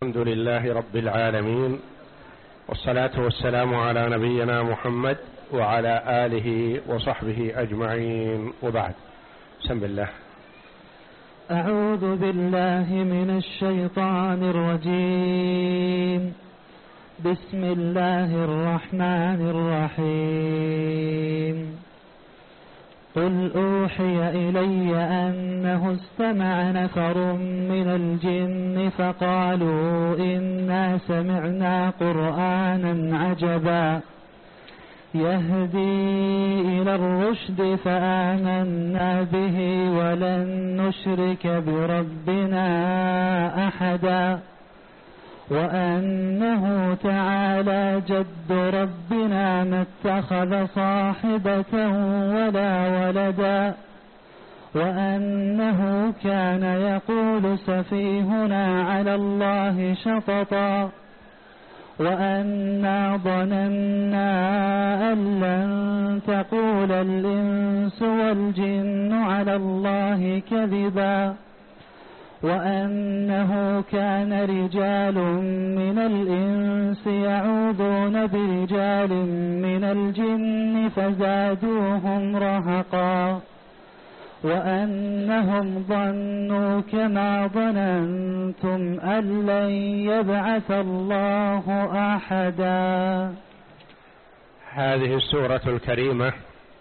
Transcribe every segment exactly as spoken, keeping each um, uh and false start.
الحمد لله رب العالمين، والصلاة والسلام على نبينا محمد وعلى آله وصحبه أجمعين، وبعد. بسم الله. أعوذ بالله من الشيطان الرجيم. بسم الله الرحمن الرحيم. قل أوحي إلي أنه استمع نفر من الجن فقالوا إنا سمعنا قرآنا عجبا يهدي إلى الرشد فآمنا به ولن نشرك بربنا أحدا وأنه تعالى جد ربنا ما اتخذ صاحبة ولا ولدا وأنه كان يقول سفيهنا على الله شططا وأنا ظننا أن لن تقول الإنس والجن على الله كذبا وأنه كان رجال من الإنس يعوذون برجال من الجن فزادوهم رهقا وأنهم ظنوا كما ظننتم أن لن يبعث الله أحدا. هذه السورة الكريمة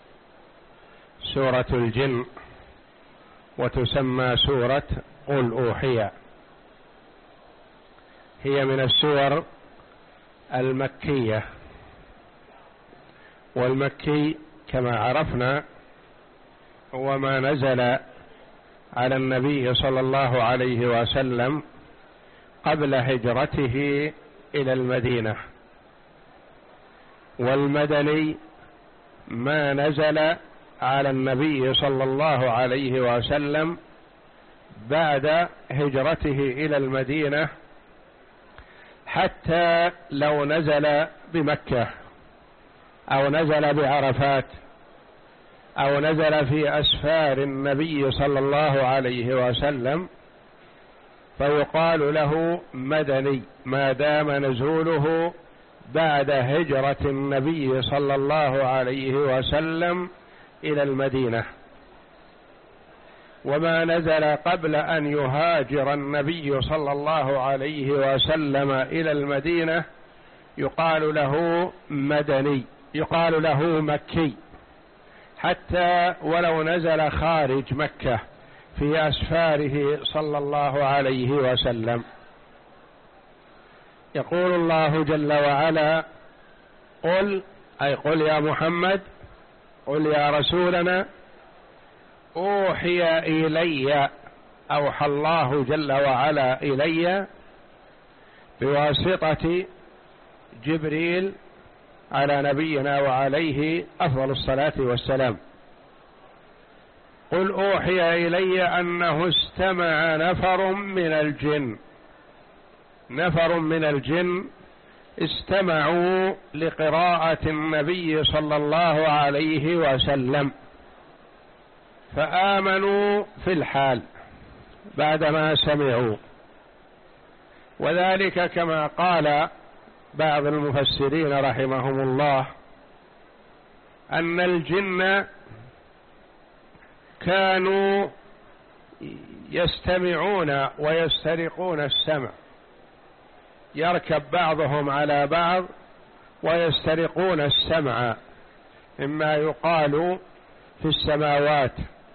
سورة الجن، وتسمى سورة قل أوحي. هي من السور المكية، والمكي كما عرفنا هو ما نزل على النبي صلى الله عليه وسلم قبل هجرته إلى المدينة، والمدني ما نزل على النبي صلى الله عليه وسلم بعد هجرته إلى المدينة، حتى لو نزل بمكة أو نزل بعرفات أو نزل في أسفار النبي صلى الله عليه وسلم فيقال له مدني ما دام نزوله بعد هجرة النبي صلى الله عليه وسلم إلى المدينة. وما نزل قبل أن يهاجر النبي صلى الله عليه وسلم إلى المدينة يقال له مدني، يقال له مكي، حتى ولو نزل خارج مكة في أسفاره صلى الله عليه وسلم. يقول الله جل وعلا: قل، أي قل يا محمد، قل يا رسولنا، أوحي إلي، أوحى الله جل وعلا إلي بواسطة جبريل على نبينا وعليه أفضل الصلاة والسلام. قل أوحي إلي أنه استمع نفر من الجن، نفر من الجن استمعوا لقراءة النبي صلى الله عليه وسلم فآمنوا في الحال بعدما سمعوا، وذلك كما قال بعض المفسرين رحمهم الله أن الجن كانوا يستمعون ويسترقون السمع، يركب بعضهم على بعض ويسترقون السمع مما يقال في السماوات،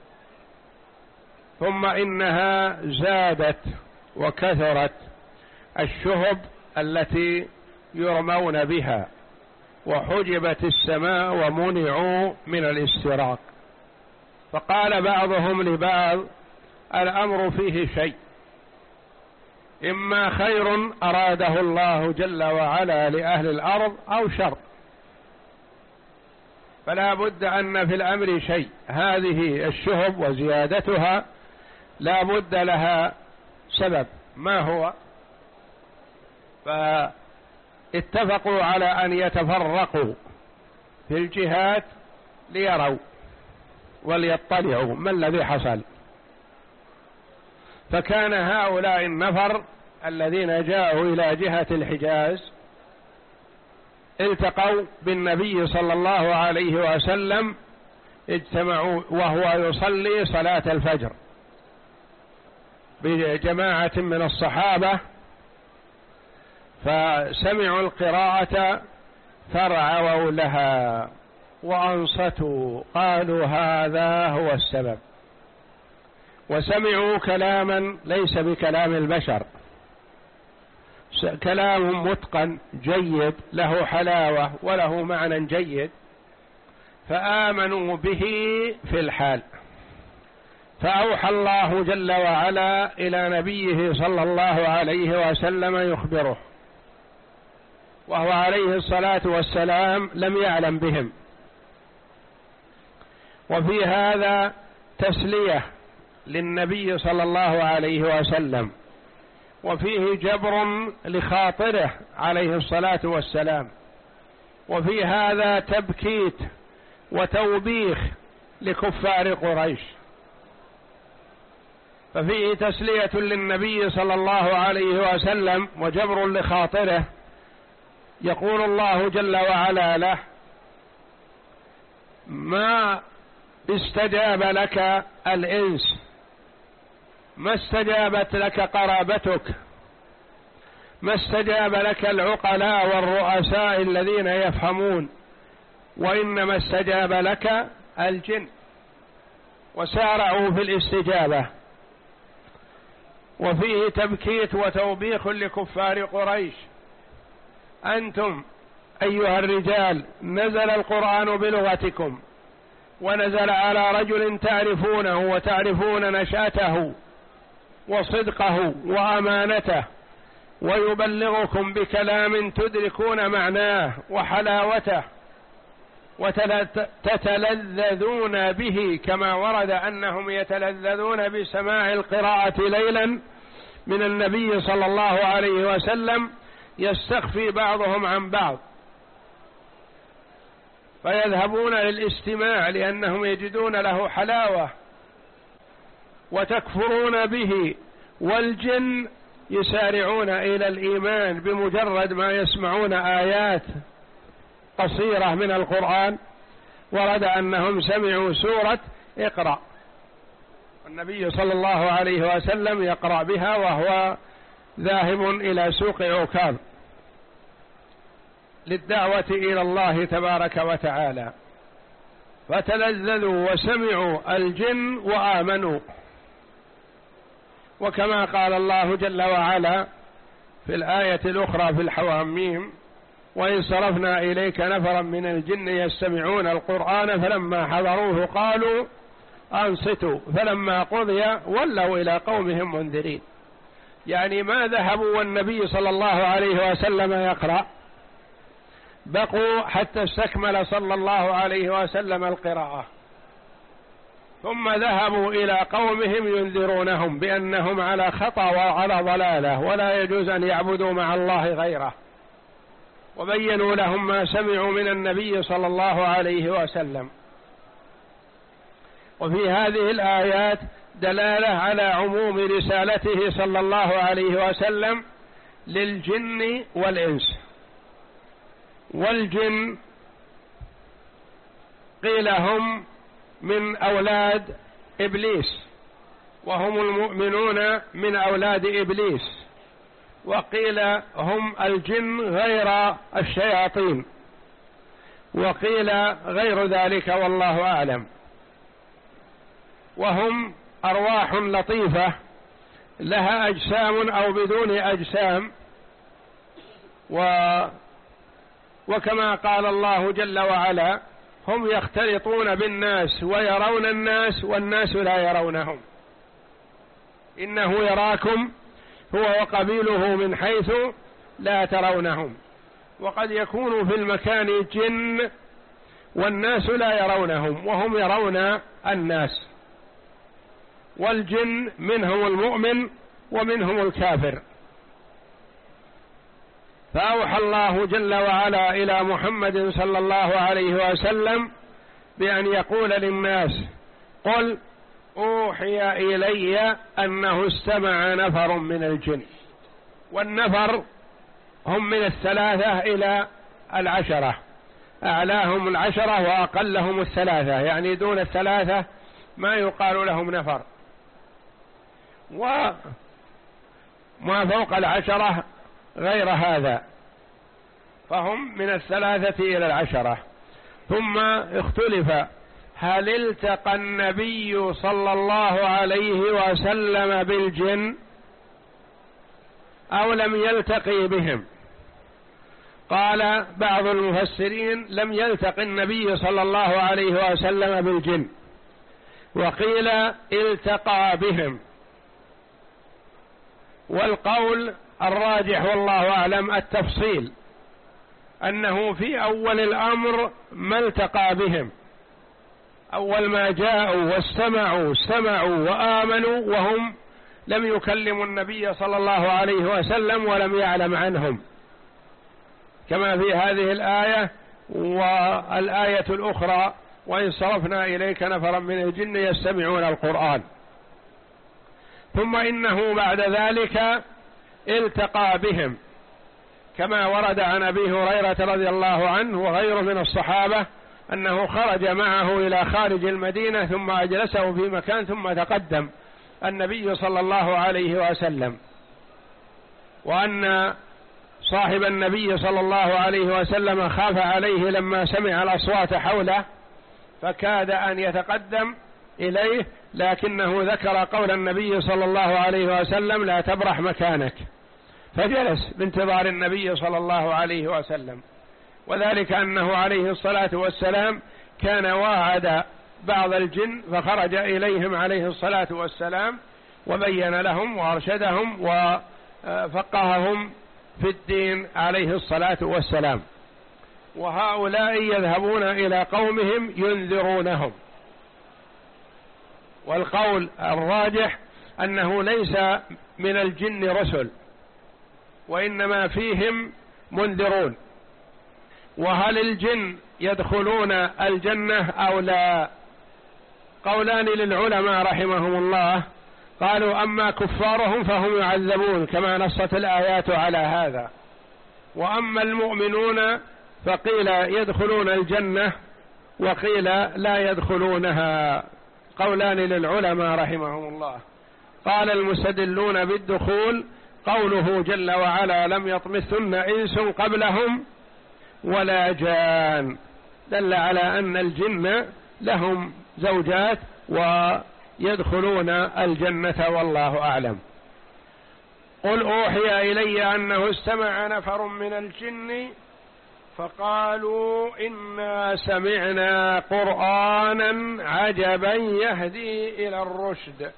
ثم إنها زادت وكثرت الشهب التي يرمون بها وحجبت السماء ومنعوا من الاستراق، فقال بعضهم لبعض: الأمر فيه شيء، إما خير أراده الله جل وعلا لأهل الأرض أو شر، فلا بد أن في الأمر شيء. هذه الشهب وزيادتها لا بد لها سبب، ما هو؟ فاتفقوا على أن يتفرقوا في الجهات ليروا وليطلعوا ما الذي حصل. فكان هؤلاء النفر الذين جاءوا إلى جهة الحجاز التقوا بالنبي صلى الله عليه وسلم، اجتمعوا وهو يصلي صلاة الفجر بجماعة من الصحابة، فسمعوا القراءة فرعوا لها وأنصتوا، قالوا هذا هو السبب. وسمعوا كلاما ليس بكلام البشر، كلام متقن جيد له حلاوة وله معنى جيد، فآمنوا به في الحال. فأوحى الله جل وعلا إلى نبيه صلى الله عليه وسلم يخبره، وهو عليه الصلاة والسلام لم يعلم بهم. وفي هذا تسلية للنبي صلى الله عليه وسلم، وفيه جبر لخاطره عليه الصلاة والسلام، وفي هذا تبكيت وتوبيخ لكفار قريش، ففيه تسلية للنبي صلى الله عليه وسلم وجبر لخاطره. يقول الله جل وعلا له: ما استجاب لك الإنس، ما استجابت لك قرابتك، ما استجاب لك العقلاء والرؤساء الذين يفهمون، وإنما استجاب لك الجن، وسارعوا في الاستجابة. وفيه تبكيت وتوبيخ لكفار قريش: أنتم أيها الرجال نزل القرآن بلغتكم، ونزل على رجل تعرفونه وتعرفون نشأته وصدقه وأمانته، ويبلغكم بكلام تدركون معناه وحلاوته وتتلذذون به، كما ورد أنهم يتلذذون بسماع القراءة ليلا من النبي صلى الله عليه وسلم، يستخفي بعضهم عن بعض فيذهبون للاستماع لأنهم يجدون له حلاوة، وتكفرون به. والجن يسارعون إلى الإيمان بمجرد ما يسمعون آيات قصيرة من القرآن. ورد أنهم سمعوا سورة اقرأ، النبي صلى الله عليه وسلم يقرأ بها وهو ذاهب إلى سوق عكاظ للدعوة إلى الله تبارك وتعالى، فتلذذوا وسمعوا الجن وآمنوا. وكما قال الله جل وعلا في الآية الأخرى في الحواميم: وإن صرفنا إليك نفرا من الجن يستمعون القرآن فلما حضروه قالوا أنصتوا فلما قضي ولوا إلى قومهم منذرين. يعني ما ذهبوا والنبي صلى الله عليه وسلم يقرأ، بقوا حتى استكمل صلى الله عليه وسلم القراءة، ثم ذهبوا إلى قومهم ينذرونهم بأنهم على خطأ وعلى ضلالة ولا يجوز أن يعبدوا مع الله غيره، وبينوا لهم ما سمعوا من النبي صلى الله عليه وسلم. وفي هذه الآيات دلالة على عموم رسالته صلى الله عليه وسلم للجن والإنس. والجن قيل هم من أولاد إبليس، وهم المؤمنون من أولاد إبليس، وقيل هم الجن غير الشياطين، وقيل غير ذلك والله أعلم. وهم أرواح لطيفة لها أجسام أو بدون أجسام، و وكما قال الله جل وعلا: هم يختلطون بالناس ويرون الناس والناس لا يرونهم، إنه يراكم هو وقبيله من حيث لا ترونهم. وقد يكون في المكان جن والناس لا يرونهم وهم يرون الناس، والجن منهم المؤمن ومنهم الكافر. فأوحى الله جل وعلا إلى محمد صلى الله عليه وسلم بأن يقول للناس: قل أوحي إلي أنه استمع نفر من الجن. والنفر هم من الثلاثة إلى العشرة، أعلاهم العشرة وأقلهم الثلاثة، يعني دون الثلاثة ما يقال لهم نفر، وما فوق العشرة غير هذا فهم من الثلاثة إلى العشرة. ثم اختلف هل التقى النبي صلى الله عليه وسلم بالجن أو لم يلتقي بهم. قال بعض المفسرين لم يلتقي النبي صلى الله عليه وسلم بالجن، وقيل التقى بهم. والقول الراجح والله أعلم التفصيل، أنه في أول الأمر ما التقى بهم، أول ما جاءوا واستمعوا سمعوا وآمنوا وهم لم يكلموا النبي صلى الله عليه وسلم ولم يعلم عنهم، كما في هذه الآية والآية الأخرى وإن صرفنا إليك نفرا من الجن يستمعون القرآن. ثم إنه بعد ذلك التقى بهم، كما ورد عن أبي هريرة رضي الله عنه وغيره من الصحابة أنه خرج معه إلى خارج المدينة ثم أجلسه في مكان ثم تقدم النبي صلى الله عليه وسلم، وأن صاحب النبي صلى الله عليه وسلم خاف عليه لما سمع الأصوات حوله فكاد أن يتقدم إليه، لكنه ذكر قول النبي صلى الله عليه وسلم لا تبرح مكانك، فجلس بانتظار النبي صلى الله عليه وسلم. وذلك أنه عليه الصلاة والسلام كان واعد بعض الجن فخرج إليهم عليه الصلاة والسلام وبين لهم وأرشدهم وفقههم في الدين عليه الصلاة والسلام. وهؤلاء يذهبون إلى قومهم ينذرونهم. والقول الراجح أنه ليس من الجن رسل وإنما فيهم منذرون. وهل الجن يدخلون الجنة أو لا؟ قولان للعلماء رحمهم الله، قالوا أما كفارهم فهم يعذبون كما نصت الآيات على هذا، وأما المؤمنون فقيل يدخلون الجنة وقيل لا يدخلونها. قولان للعلماء رحمهم الله. قال المستدلون بالدخول قوله جل وعلا لم يطمثن إنس قبلهم ولا جان، دل على أن الجن لهم زوجات ويدخلون الجنة والله أعلم. قل أوحي إلي أنه استمع نفر من الجن فقالوا إنا سمعنا قرآنا عجبا يهدي إلى الرشد.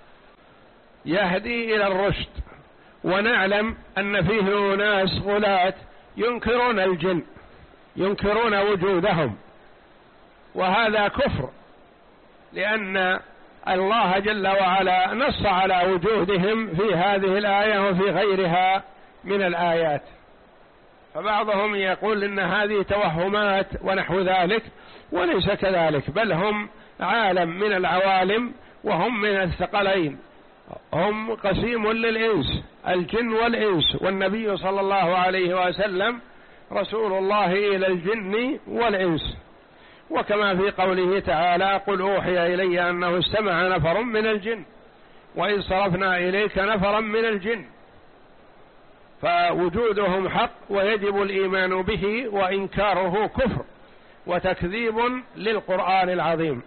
يهدي إلى الرشد. ونعلم أن فيه ناس غلاة ينكرون الجن، ينكرون وجودهم، وهذا كفر، لأن الله جل وعلا نص على وجودهم في هذه الآية وفي غيرها من الآيات. فبعضهم يقول إن هذه توهمات ونحو ذلك، وليس كذلك، بل هم عالم من العوالم وهم من الثقلين، هم قسيم للإنس، الجن والإنس، والنبي صلى الله عليه وسلم رسول الله إلى الجن والإنس. وكما في قوله تعالى قل أوحي إلي أنه استمع نفر من الجن وإذ صرفنا إليك نفرا من الجن. فوجودهم حق ويجب الإيمان به، وإنكاره كفر وتكذيب للقرآن العظيم.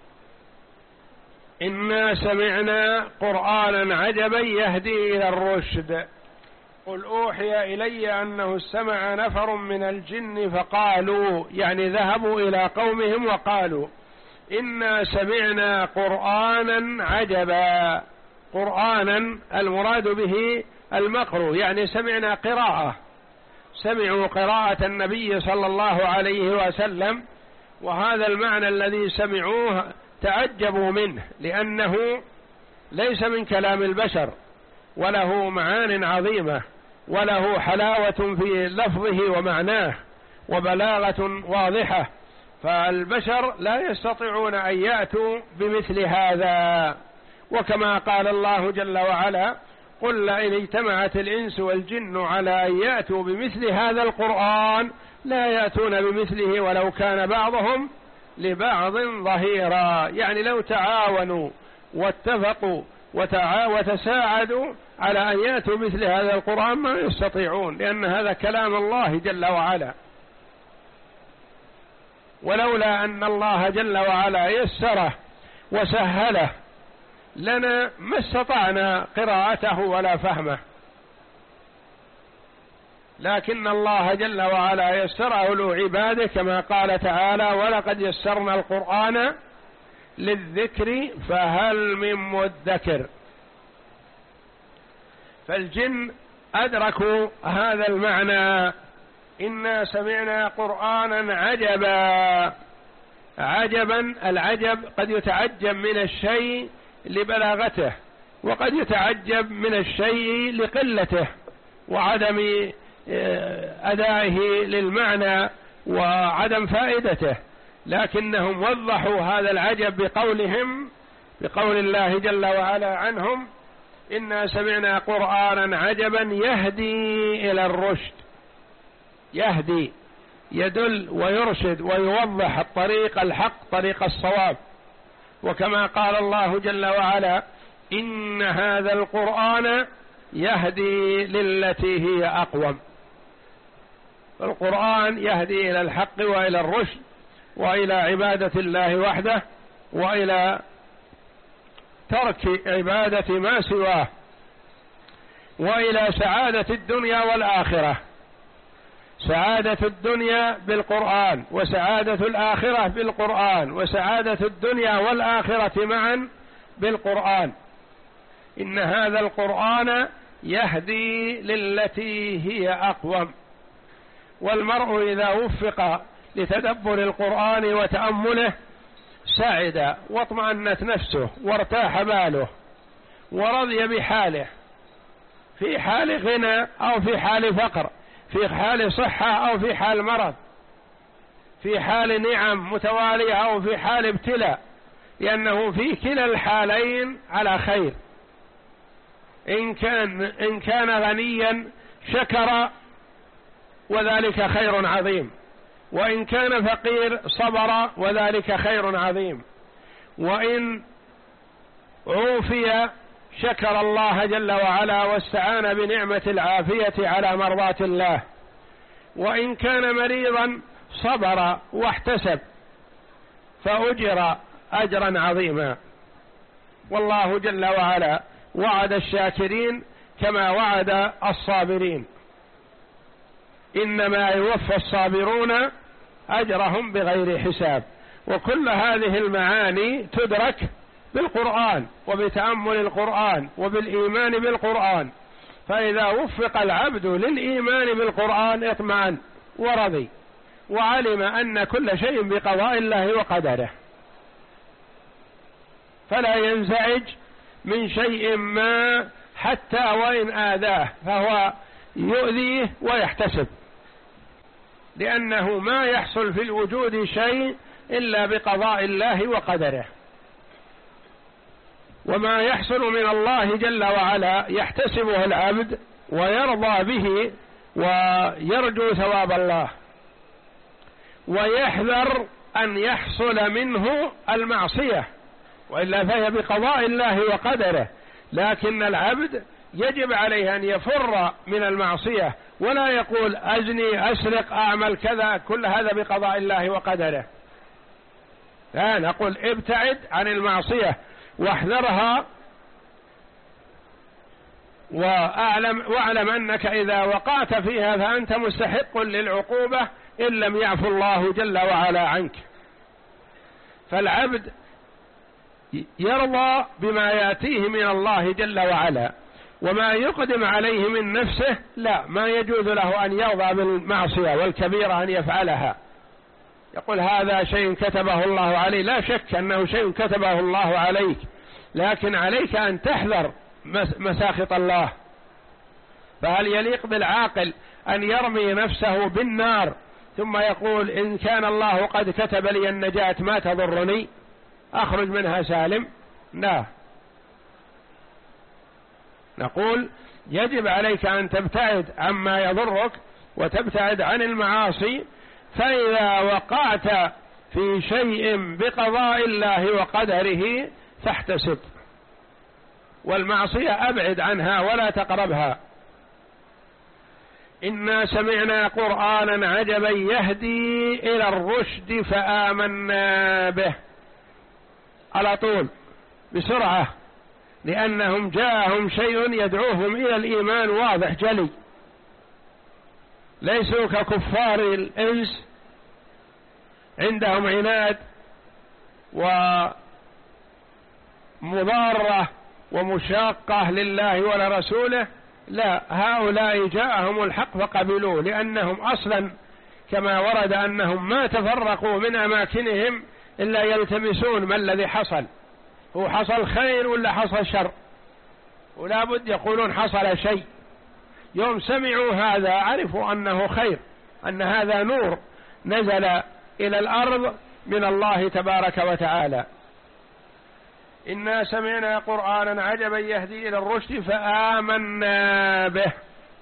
إنا سمعنا قرآنا عجبا يهدي إلى الرشد. قل أوحي إلي أنه استمع نفر من الجن فقالوا، يعني ذهبوا إلى قومهم وقالوا إنا سمعنا قرآنا عجبا. قرآنا المراد به المقروء، يعني سمعنا قراءة، سمعوا قراءة النبي صلى الله عليه وسلم، وهذا المعنى الذي سمعوه تعجبوا منه، لأنه ليس من كلام البشر، وله معان عظيمة، وله حلاوة في لفظه ومعناه، وبلاغة واضحة، فالبشر لا يستطيعون أن يأتوا بمثل هذا. وكما قال الله جل وعلا قل لئن اجتمعت الإنس والجن على أن يأتوا بمثل هذا القرآن لا يأتون بمثله ولو كان بعضهم لبعض ظهيرا. يعني لو تعاونوا واتفقوا وتعا وتساعدوا على أن يأتوا مثل هذا القرآن ما يستطيعون، لأن هذا كلام الله جل وعلا. ولولا أن الله جل وعلا يسره وسهله لنا ما استطعنا قراءته ولا فهمه، لكن الله جل وعلا يسره لعباده كما قال تعالى: ولقد يسرنا القرآن للذكر فهل من مدكر. فالجن أدركوا هذا المعنى: إنا سمعنا قرآنا عجبا. عجبا، العجب قد يتعجب من الشيء لبلاغته، وقد يتعجب من الشيء لقلته وعدم أدائه للمعنى وعدم فائدته، لكنهم وضحوا هذا العجب بقولهم بقول الله جل وعلا عنهم: إنا سمعنا قرآنا عجبا يهدي إلى الرشد. يهدي يدل ويرشد ويوضح الطريق الحق، طريق الصواب. وكما قال الله جل وعلا: إن هذا القرآن يهدي للتي هي أقوم. القرآن يهدي إلى الحق وإلى الرشد وإلى عبادة الله وحده وإلى ترك عبادة ما سواه وإلى سعادة الدنيا والآخرة. سعادة الدنيا بالقرآن، وسعادة الآخرة بالقرآن، وسعادة الدنيا والآخرة معا بالقرآن. إن هذا القرآن يهدي للتي هي أقوم. والمرء إذا وفق لتدبر القرآن وتأمله سعد واطمأنت نفسه وارتاح باله ورضي بحاله، في حال غنى أو في حال فقر، في حال صحة أو في حال مرض، في حال نعم متوالية أو في حال ابتلاء، لأنه في كلا الحالين على خير. إن كان, إن كان غنيا شكر وذلك خير عظيم، وإن كان فقير صبر وذلك خير عظيم، وإن عوفي شكر الله جل وعلا واستعان بنعمة العافية على مرضاة الله، وإن كان مريضا صبر واحتسب فأجر أجرا عظيما. والله جل وعلا وعد الشاكرين كما وعد الصابرين: إنما يوفى الصابرون أجرهم بغير حساب. وكل هذه المعاني تدرك بالقرآن وبتأمل القرآن وبالإيمان بالقرآن. فإذا وفق العبد للإيمان بالقرآن اطمأن ورضي وعلم أن كل شيء بقضاء الله وقدره، فلا ينزعج من شيء ما حتى وإن آذاه فهو يؤذيه ويحتسب، لأنه ما يحصل في الوجود شيء إلا بقضاء الله وقدره، وما يحصل من الله جل وعلا يحتسبه العبد ويرضى به ويرجو ثواب الله، ويحذر أن يحصل منه المعصية، وإلا فهي بقضاء الله وقدره. لكن العبد يجب عليه أن يفر من المعصية، ولا يقول أزني أسرق أعمل كذا، كل هذا بقضاء الله وقدره. لا، نقول ابتعد عن المعصية واحذرها، وأعلم واعلم أنك إذا وقعت فيها فأنت مستحق للعقوبة إن لم يعفو الله جل وعلا عنك. فالعبد يرضى بما يأتيه من الله جل وعلا، وما يقدم عليه من نفسه لا، ما يجوز له أن يرضى بالمعصية والكبيرة أن يفعلها. يقول هذا شيء كتبه الله عليه، لا شك أنه شيء كتبه الله عليك، لكن عليك أن تحذر مساخط الله. فهل يليق بالعاقل أن يرمي نفسه بالنار ثم يقول إن كان الله قد كتب لي النجاة ما تضرني، أخرج منها سالم؟ لا. نقول يجب عليك أن تبتعد عما يضرك وتبتعد عن المعاصي، فإذا وقعت في شيء بقضاء الله وقدره فاحتسب، والمعصية أبعد عنها ولا تقربها. إنا سمعنا قرآنا عجبا يهدي إلى الرشد فآمنا به، على طول بسرعة، لأنهم جاءهم شيء يدعوهم إلى الإيمان واضح جلي، ليسوا ككفار الإنس عندهم عناد ومضارة ومشاقة لله ولرسوله، لا، هؤلاء جاءهم الحق فقبلوه، لأنهم أصلا كما ورد أنهم ما تفرقوا من أماكنهم إلا يلتمسون ما الذي حصل، هو حصل خير ولا حصل شر، ولا بد يقولون حصل شيء. يوم سمعوا هذا عرفوا أنه خير، أن هذا نور نزل إلى الأرض من الله تبارك وتعالى. إنا سمعنا قرآنا عجبا يهدي إلى الرشد فآمنا به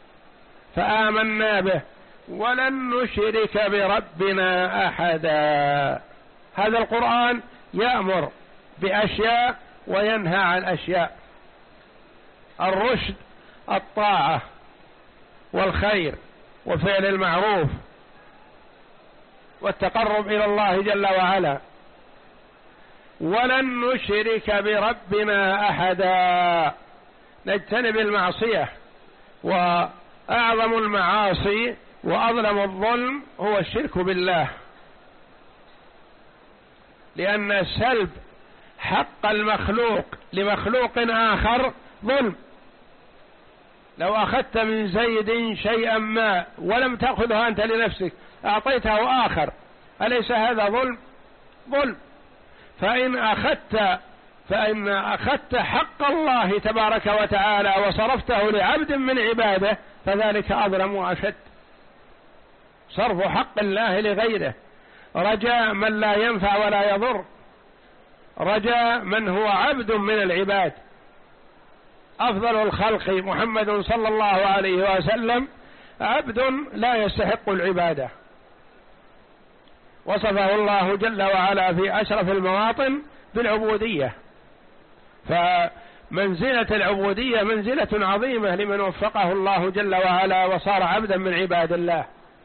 فآمنا به ولن نشرك بربنا أحدا. هذا القرآن يأمر بأشياء وينهى عن أشياء. الرشد الطاعة والخير وفعل المعروف والتقرب إلى الله جل وعلا. ولن نشرك بربنا أحدا، نجتنب المعصية، وأعظم المعاصي وأظلم الظلم هو الشرك بالله، لأن سلب حق المخلوق لمخلوق آخر ظلم. لو أخذت من زيد شيئا ما ولم تأخذه أنت لنفسك، أعطيته آخر، أليس هذا ظلم؟ ظلم. فإن أخذت فإن أخذت حق الله تبارك وتعالى وصرفته لعبد من عباده فذلك أظلم وأشد، صرف حق الله لغيره، رجاء من لا ينفع ولا يضر، رجاء من هو عبد من العباد. أفضل الخلق محمد صلى الله عليه وسلم عبد لا يستحق العبادة، وصفه الله جل وعلا في أشرف المواطن بالعبودية، فمنزلة العبودية منزلة عظيمة لمن وفقه الله جل وعلا وصار عبدا من عباد الله،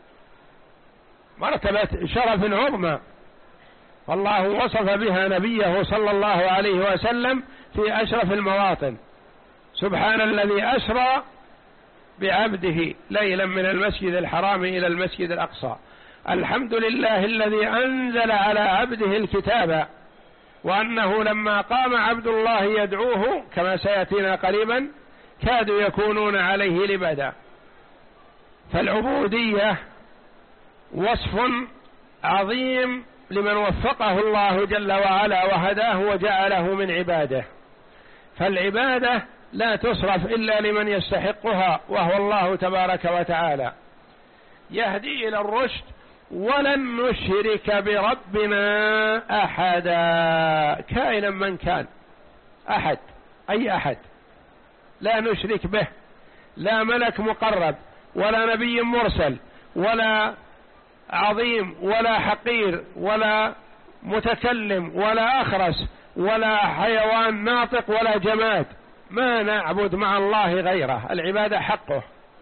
مرتبة شرف عظمى، والله وصف بها نبيه صلى الله عليه وسلم في أشرف المواطن. سبحان الذي أسرى بعبده ليلا من المسجد الحرام إلى المسجد الأقصى، الحمد لله الذي أنزل على عبده الكتاب، وأنه لما قام عبد الله يدعوه كما سيأتينا قريبا كادوا يكونون عليه لبدا. فالعبودية وصف عظيم لمن وفقه الله جل وعلا وهداه وجعله من عباده، فالعبادة لا تصرف إلا لمن يستحقها وهو الله تبارك وتعالى. يهدي إلى الرشد ولن نشرك بربنا أحدا، كائنا من كان، أحد، أي أحد لا نشرك به، لا ملك مقرب ولا نبي مرسل ولا عظيم ولا حقير ولا متكلم ولا أخرس ولا حيوان ناطق ولا جماد، ما نعبد مع الله غيره، العبادة حقه،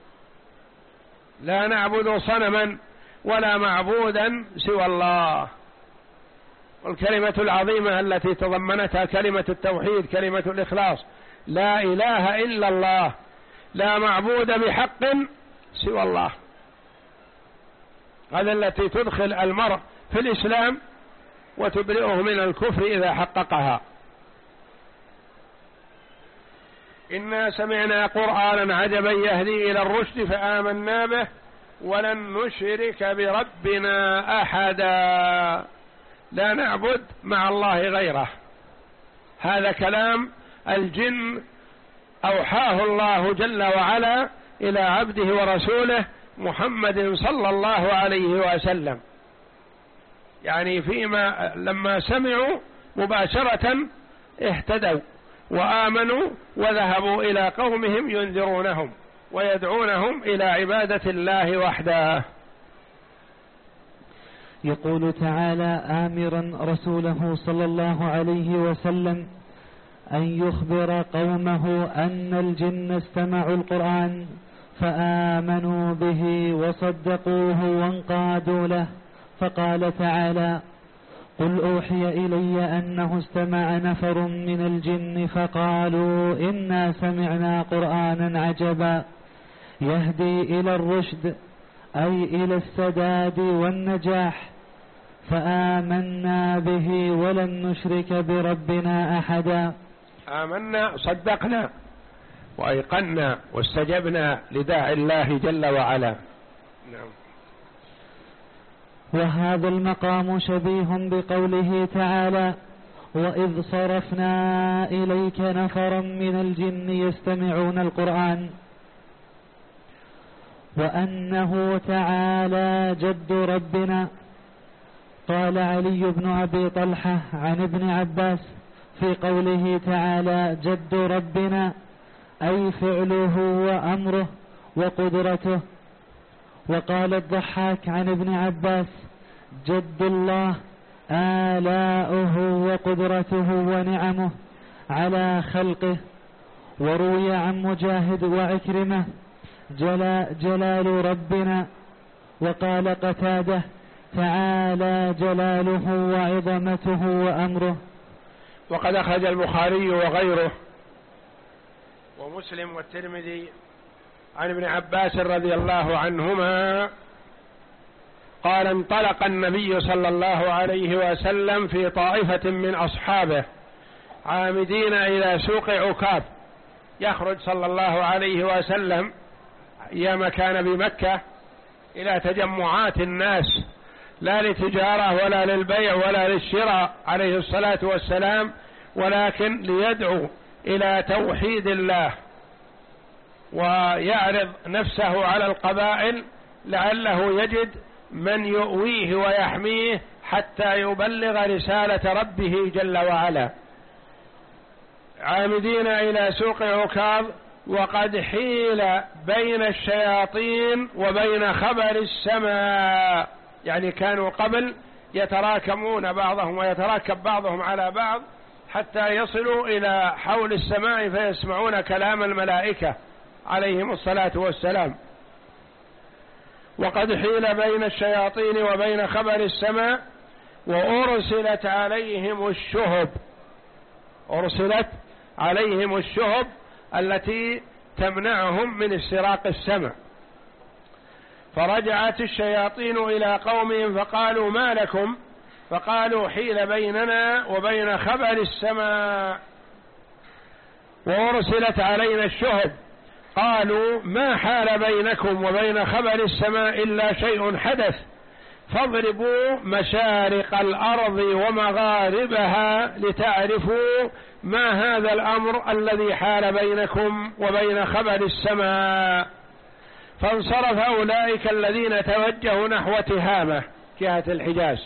لا نعبد صنما ولا معبودا سوى الله. والكلمة العظيمة التي تضمنتها كلمة التوحيد كلمة الإخلاص، لا إله إلا الله، لا معبود بحق سوى الله، هذا التي تدخل المرء في الإسلام وتبرئه من الكفر إذا حققها. إنا سمعنا قرآنا عجبا يهدي إلى الرشد فآمنا به ولن نشرك بربنا أحدا، لا نعبد مع الله غيره. هذا كلام الجن أوحاه الله جل وعلا إلى عبده ورسوله محمد صلى الله عليه وسلم، يعني فيما لما سمعوا مباشرة اهتدوا وآمنوا وذهبوا إلى قومهم ينذرونهم ويدعونهم إلى عبادة الله وحده. يقول تعالى آمرا رسوله صلى الله عليه وسلم أن يخبر قومه أن الجن استمعوا القرآن فآمنوا به وصدقوه وانقادوا له، فقال تعالى: قل أوحي إلي أنه استمع نفر من الجن فقالوا إنا سمعنا قرآنا عجبا يهدي إلى الرشد أي إلى السداد والنجاح فآمنا به ولن نشرك بربنا أحدا. آمنا صدقنا وأيقنا واستجبنا لداعي الله جل وعلا. نعم. وهذا المقام شبيه بقوله تعالى: وإذ صرفنا إليك نفرا من الجن يستمعون القرآن، وأنه تعالى جد ربنا. قال علي بن أبي طلحة عن ابن عباس في قوله تعالى جد ربنا أي فعله وأمره وقدرته. وقال الضحاك عن ابن عباس جد الله آلاؤه وقدرته ونعمه على خلقه. وروي عن مجاهد وعكرمة جلال ربنا. وقال قتادة تعالى جلاله وعظمته وأمره. وقد أخرج البخاري وغيره ومسلم والترمذي عن ابن عباس رضي الله عنهما قال: انطلق النبي صلى الله عليه وسلم في طائفة من أصحابه عامدين إلى سوق عكاظ. يخرج صلى الله عليه وسلم أيام كان بمكة إلى تجمعات الناس، لا لتجارة ولا للبيع ولا للشراء عليه الصلاة والسلام، ولكن ليدعو إلى توحيد الله ويعرض نفسه على القبائل لعله يجد من يؤويه ويحميه حتى يبلغ رسالة ربه جل وعلا. عامدين إلى سوق عكاظ وقد حيل بين الشياطين وبين خبر السماء، يعني كانوا قبل يتراكمون بعضهم ويتراكب بعضهم على بعض حتى يصلوا إلى حول السماء فيسمعون كلام الملائكة عليهم الصلاة والسلام. وقد حيل بين الشياطين وبين خبر السماء وأرسلت عليهم الشهب، أرسلت عليهم الشهب التي تمنعهم من استراق السماء. فرجعت الشياطين إلى قومهم فقالوا ما لكم؟ فقالوا حيل بيننا وبين خبر السماء وأرسلت علينا الشهب. قالوا ما حال بينكم وبين خبر السماء إلا شيء حدث، فاضربوا مشارق الأرض ومغاربها لتعرفوا ما هذا الأمر الذي حال بينكم وبين خبر السماء. فانصرف أولئك الذين توجهوا نحو تهامة جهة الحجاز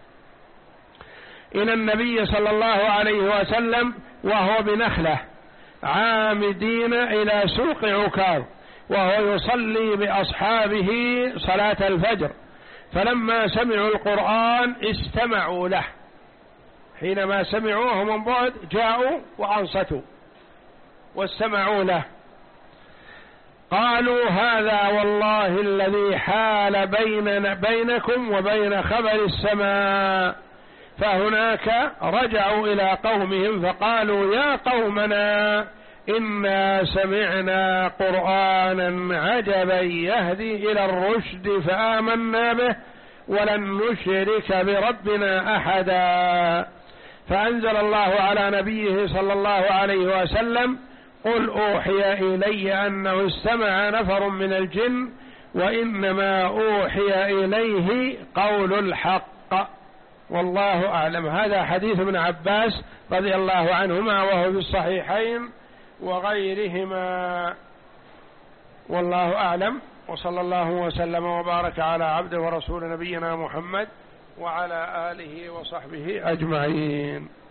إلى النبي صلى الله عليه وسلم وهو بنخلة، عامدين إلى سوق عكاظ وهو يصلي بأصحابه صلاة الفجر. فلما سمعوا القرآن استمعوا له، حينما سمعوه من بعد جاءوا وأنصتوا واستمعوا له. قالوا هذا والله الذي حال بيننا بينكم وبين خبر السماء. فهناك رجعوا إلى قومهم فقالوا يا قومنا إنا سمعنا قرآنا عجبا يهدي إلى الرشد فآمنا به ولن نشرك بربنا أحدا. فأنزل الله على نبيه صلى الله عليه وسلم قل أوحي إلي أنه استمع نفر من الجن وإنما أوحي إليه قول الحق والله أعلم. هذا حديث ابن عباس رضي الله عنهما وهو في الصحيحين وغيرهما، والله أعلم. وصلى الله وسلم وبارك على عبده ورسول نبينا محمد وعلى آله وصحبه أجمعين.